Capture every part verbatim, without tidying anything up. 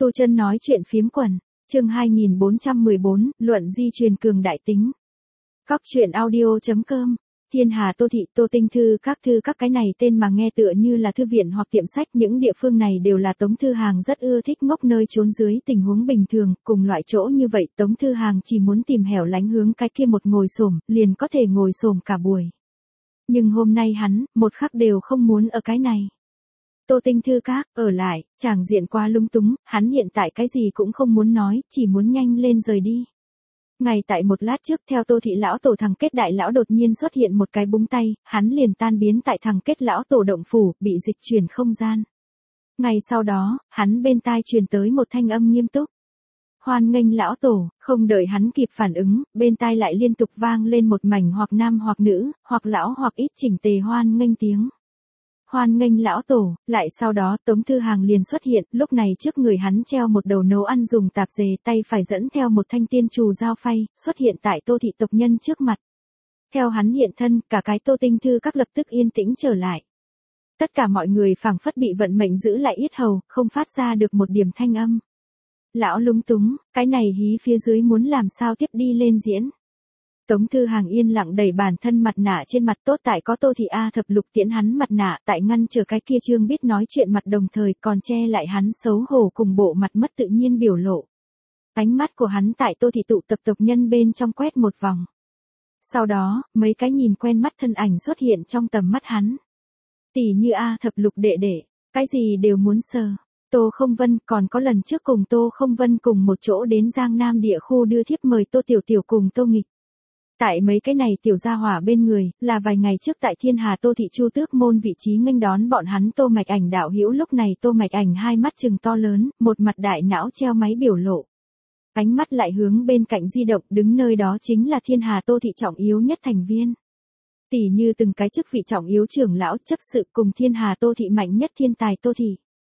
Tu Chân nói chuyện phiếm quần, chương hai nghìn bốn trăm mười bốn, luận di truyền cường đại tính. Cóc truyện audio chấm com, Thiên Hà Tô Thị, Tô Tinh Thư, các thư các cái này tên mà nghe tựa như là thư viện hoặc tiệm sách, những địa phương này đều là Tống Thư Hàng rất ưa thích ngốc nơi trốn dưới tình huống bình thường, cùng loại chỗ như vậy Tống Thư Hàng chỉ muốn tìm hẻo lánh hướng cái kia một ngồi xổm, liền có thể ngồi xổm cả buổi. Nhưng hôm nay hắn, một khắc đều không muốn ở cái này. Tô Tinh Thư các, ở lại, chàng diện quá lung túng, hắn hiện tại cái gì cũng không muốn nói, chỉ muốn nhanh lên rời đi. Ngày tại một lát trước theo Tô Thị lão tổ thằng Kết đại lão đột nhiên xuất hiện một cái búng tay, hắn liền tan biến tại thằng Kết lão tổ động phủ, bị dịch chuyển không gian. Ngày sau đó, hắn bên tai truyền tới một thanh âm nghiêm túc. Hoan nghênh lão tổ, không đợi hắn kịp phản ứng, bên tai lại liên tục vang lên một mảnh hoặc nam hoặc nữ, hoặc lão hoặc ít chỉnh tề hoan nghênh tiếng. Hoan nghênh lão tổ, lại sau đó Tống Thư Hàng liền xuất hiện, lúc này trước người hắn treo một đầu nấu ăn dùng tạp dề, tay phải dẫn theo một thanh tiên trù dao phay, xuất hiện tại Tô Thị tộc nhân trước mặt. Theo hắn hiện thân, cả cái Tô Tinh Thư các lập tức yên tĩnh trở lại. Tất cả mọi người phảng phất bị vận mệnh giữ lại yết hầu, không phát ra được một điểm thanh âm. Lão lúng túng, cái này hí phía dưới muốn làm sao tiếp đi lên diễn. Tống Thư Hàng yên lặng đẩy bản thân mặt nạ trên mặt, tốt tại có Tô Thị A Thập Lục tiễn hắn mặt nạ, tại ngăn trở cái kia trương biết nói chuyện mặt, đồng thời còn che lại hắn xấu hổ cùng bộ mặt mất tự nhiên biểu lộ. Ánh mắt của hắn tại Tô Thị tụ tập tộc nhân bên trong quét một vòng. Sau đó, mấy cái nhìn quen mắt thân ảnh xuất hiện trong tầm mắt hắn. Tỷ như A Thập Lục đệ đệ, cái gì đều muốn sờ. Tô Không Vân, còn có lần trước cùng Tô Không Vân cùng một chỗ đến Giang Nam địa khu đưa thiếp mời Tô Tiểu Tiểu cùng Tô Nghịch. Tại mấy cái này tiểu gia hỏa bên người, là vài ngày trước tại Thiên Hà Tô Thị Chu Tước môn vị trí nghênh đón bọn hắn Tô Mạch Ảnh đạo hữu, lúc này Tô Mạch Ảnh hai mắt trừng to lớn, một mặt đại não treo máy biểu lộ. Ánh mắt lại hướng bên cạnh di động, đứng nơi đó chính là Thiên Hà Tô Thị trọng yếu nhất thành viên. Tỷ như từng cái chức vị trọng yếu trưởng lão chấp sự cùng Thiên Hà Tô Thị mạnh nhất thiên tài Tô Thị.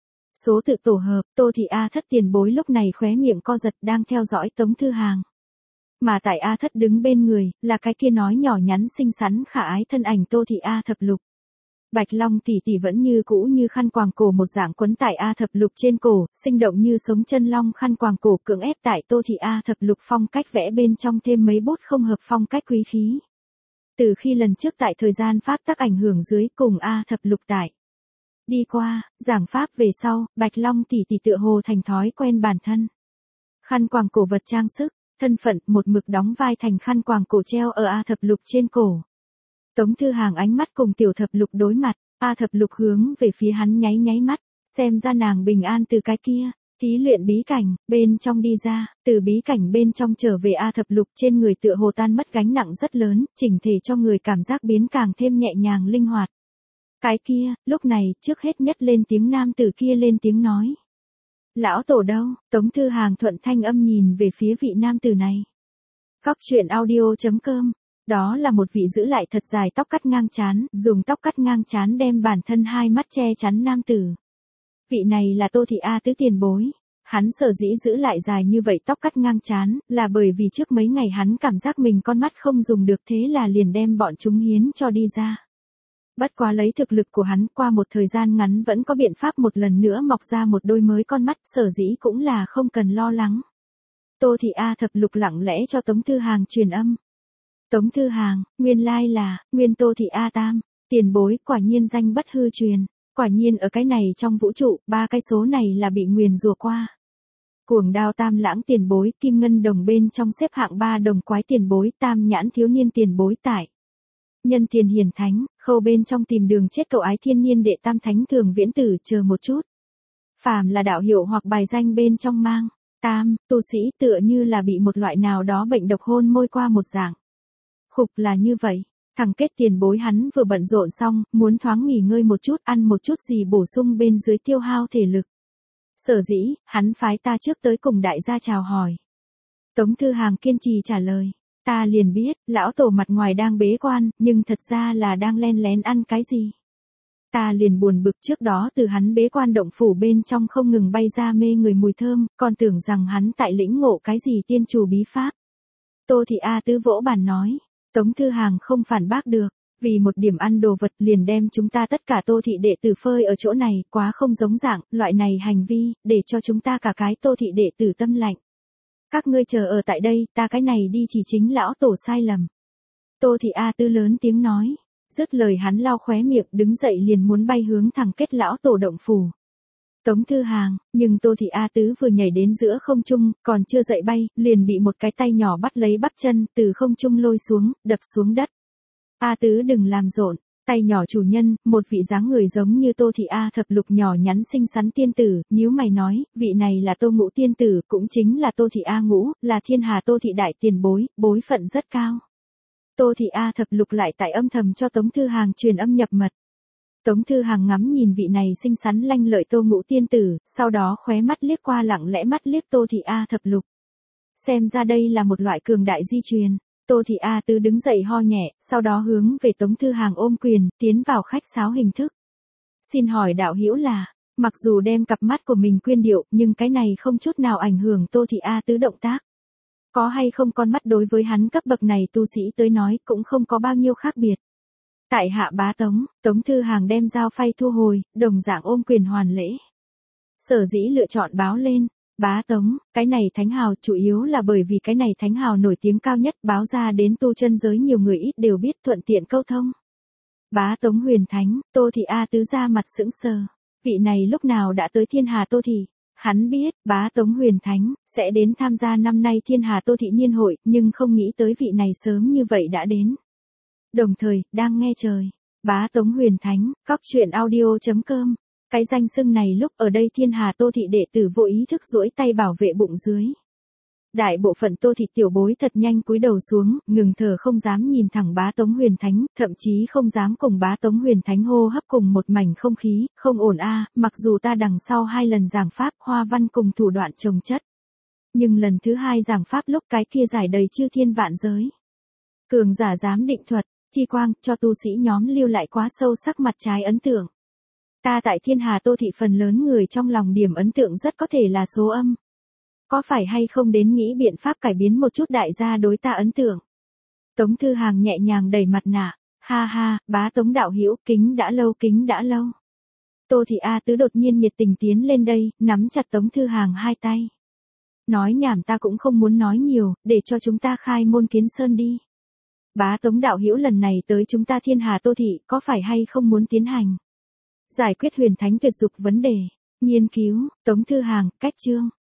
Số tự tổ hợp, Tô Thị A Thất tiền bối lúc này khóe miệng co giật đang theo dõi Tống Thư Hàng. Mà tại A Thất đứng bên người, là cái kia nói nhỏ nhắn xinh xắn khả ái thân ảnh Tô Thị A Thập Lục. Bạch Long tỷ tỷ vẫn như cũ như khăn quàng cổ một dạng quấn tại A Thập Lục trên cổ, sinh động như sống chân long khăn quàng cổ cưỡng ép tại Tô Thị A Thập Lục phong cách vẽ bên trong thêm mấy bút không hợp phong cách quý khí. Từ khi lần trước tại thời gian pháp tắc ảnh hưởng dưới cùng A Thập Lục tại đi qua, giảng pháp về sau, Bạch Long tỷ tỷ tựa hồ thành thói quen bản thân. Khăn quàng cổ vật trang sức, thân phận một mực đóng vai thành khăn quàng cổ treo ở A Thập Lục trên cổ. Tống Thư Hàng ánh mắt cùng Tiểu Thập Lục đối mặt, A Thập Lục hướng về phía hắn nháy nháy mắt, xem ra nàng bình an từ cái kia thí luyện bí cảnh bên trong đi ra, từ bí cảnh bên trong trở về. A Thập Lục trên người tựa hồ tan mất gánh nặng rất lớn, chỉnh thể cho người cảm giác biến càng thêm nhẹ nhàng linh hoạt. Cái kia, lúc này, trước hết nhất lên tiếng nam tử kia lên tiếng nói. Lão tổ đâu? Tống Thư Hàng thuận thanh âm nhìn về phía vị nam tử này. Cóc truyện audio chấm com, đó là một vị giữ lại thật dài tóc cắt ngang trán, dùng tóc cắt ngang trán đem bản thân hai mắt che chắn nam tử. Vị này là Tô Thị A Tứ tiền bối. Hắn sở dĩ giữ lại dài như vậy tóc cắt ngang trán, là bởi vì trước mấy ngày hắn cảm giác mình con mắt không dùng được, thế là liền đem bọn chúng hiến cho đi ra. Bất quá lấy thực lực của hắn, qua một thời gian ngắn vẫn có biện pháp một lần nữa mọc ra một đôi mới con mắt, sở dĩ cũng là không cần lo lắng. Tô Thị A Thập Lục lặng lẽ cho Tống Thư Hàng truyền âm. Tống Thư Hàng, nguyên lai là, nguyên Tô Thị A Tam, tiền bối, quả nhiên danh bất hư truyền, quả nhiên ở cái này trong vũ trụ, ba cái số này là bị nguyền rủa qua. Cuồng Đao Tam Lãng tiền bối, Kim Ngân Đồng bên trong xếp hạng ba đồng quái tiền bối, Tam Nhãn thiếu niên tiền bối tại Nhân Tiền Hiền Thánh, Khâu bên trong tìm đường chết cậu ái thiên niên đệ tam thánh Thường Viễn Tử, chờ một chút. Phàm là đạo hiệu hoặc bài danh bên trong mang tam, tu sĩ tựa như là bị một loại nào đó bệnh độc hôn môi qua một dạng. Khục là như vậy, thằng Kết tiền bối hắn vừa bận rộn xong, muốn thoáng nghỉ ngơi một chút, ăn một chút gì bổ sung bên dưới tiêu hao thể lực. Sở dĩ, hắn phái ta trước tới cùng đại gia chào hỏi. Tống Thư Hàng kiên trì trả lời. Ta liền biết, lão tổ mặt ngoài đang bế quan, nhưng thật ra là đang len lén ăn cái gì. Ta liền buồn bực, trước đó từ hắn bế quan động phủ bên trong không ngừng bay ra mê người mùi thơm, còn tưởng rằng hắn tại lĩnh ngộ cái gì tiên trù bí pháp. Tô Thị A Tứ vỗ bàn nói, Tống Thư Hàng không phản bác được, Vì một điểm ăn đồ vật liền đem chúng ta tất cả Tô thị đệ tử phơi ở chỗ này, quá không giống dạng, loại này hành vi, để cho chúng ta cả cái Tô thị đệ tử tâm lạnh. Các ngươi chờ ở tại đây, ta cái này đi chỉ chính lão tổ sai lầm. Tô thị A Tứ lớn tiếng nói. Dứt lời hắn lau khóe miệng, đứng dậy liền muốn bay hướng thẳng kết lão tổ động phủ. Tống Thư Hàng, nhưng Tô thị A Tứ vừa nhảy đến giữa không trung, còn chưa dậy bay, liền bị một cái tay nhỏ bắt lấy bắp chân, từ không trung lôi xuống, đập xuống đất. A Tứ đừng làm rộn, tay nhỏ chủ nhân, một vị dáng người giống như Tô thị A Thập Lục nhỏ nhắn xinh xắn tiên tử, nhíu mày nói, vị này là Tô Ngũ tiên tử, cũng chính là Tô thị A Ngũ, là thiên hà Tô thị đại tiền bối, bối phận rất cao. Tô thị A Thập Lục lại tại âm thầm cho Tống Thư Hàng truyền âm nhập mật. Tống Thư Hàng ngắm nhìn vị này xinh xắn lanh lợi Tô Ngũ tiên tử, sau đó khóe mắt liếc qua lặng lẽ mắt liếc Tô thị A Thập Lục. Xem ra đây là một loại cường đại di truyền. Tô thị A Tứ đứng dậy ho nhẹ, sau đó hướng về Tống Thư Hàng ôm quyền, tiến vào khách sáo hình thức. Xin hỏi đạo hữu là, mặc dù đem cặp mắt của mình quyên điệu, nhưng cái này không chút nào ảnh hưởng Tô thị A Tứ động tác. Có hay không con mắt đối với hắn cấp bậc này tu sĩ tới nói cũng không có bao nhiêu khác biệt. Tại hạ bá Tống, Tống Thư Hàng đem dao phay thu hồi, đồng dạng ôm quyền hoàn lễ. Sở dĩ lựa chọn báo lên, bá Tống, cái này thánh hào chủ yếu là bởi vì cái này thánh hào nổi tiếng cao nhất, báo ra đến tu chân giới nhiều người ít đều biết, thuận tiện câu thông. Bá Tống huyền thánh, Tô thị A Tứ ra mặt sững sờ. Vị này lúc nào đã tới thiên hà Tô thị? Hắn biết, bá Tống huyền thánh, sẽ đến tham gia năm nay thiên hà Tô thị niên hội, nhưng không nghĩ tới vị này sớm như vậy đã đến. Đồng thời, đang nghe trời. Bá Tống huyền thánh, cóc truyện audio chấm com. Cái danh xưng này lúc ở đây thiên hà Tô thị đệ tử vô ý thức duỗi tay bảo vệ bụng dưới. Đại bộ phận Tô thị tiểu bối thật nhanh cúi đầu xuống, ngừng thở không dám nhìn thẳng bá Tống huyền thánh, thậm chí không dám cùng bá Tống huyền thánh hô hấp cùng một mảnh không khí, không ổn a, mặc dù ta đằng sau hai lần giảng pháp hoa văn cùng thủ đoạn chồng chất. Nhưng lần thứ hai giảng pháp lúc cái kia giải đầy chư thiên vạn giới. Cường giả dám định thuật, chi quang, cho tu sĩ nhóm lưu lại quá sâu sắc mặt trái ấn tượng. Ta tại thiên hà Tô thị phần lớn người trong lòng điểm ấn tượng rất có thể là số âm. Có phải hay không đến nghĩ biện pháp cải biến một chút đại gia đối ta ấn tượng. Tống Thư Hàng nhẹ nhàng đẩy mặt nạ, ha ha, bá Tống đạo hữu, kính đã lâu kính đã lâu. Tô thị A Tứ đột nhiên nhiệt tình tiến lên đây, nắm chặt Tống Thư Hàng hai tay. Nói nhảm ta cũng không muốn nói nhiều, để cho chúng ta khai môn kiến sơn đi. Bá Tống đạo hữu lần này tới chúng ta thiên hà Tô thị, có phải hay không muốn tiến hành giải quyết huyền thánh tuyệt dục vấn đề, nghiên cứu, Tống Thư Hàng, cách chương.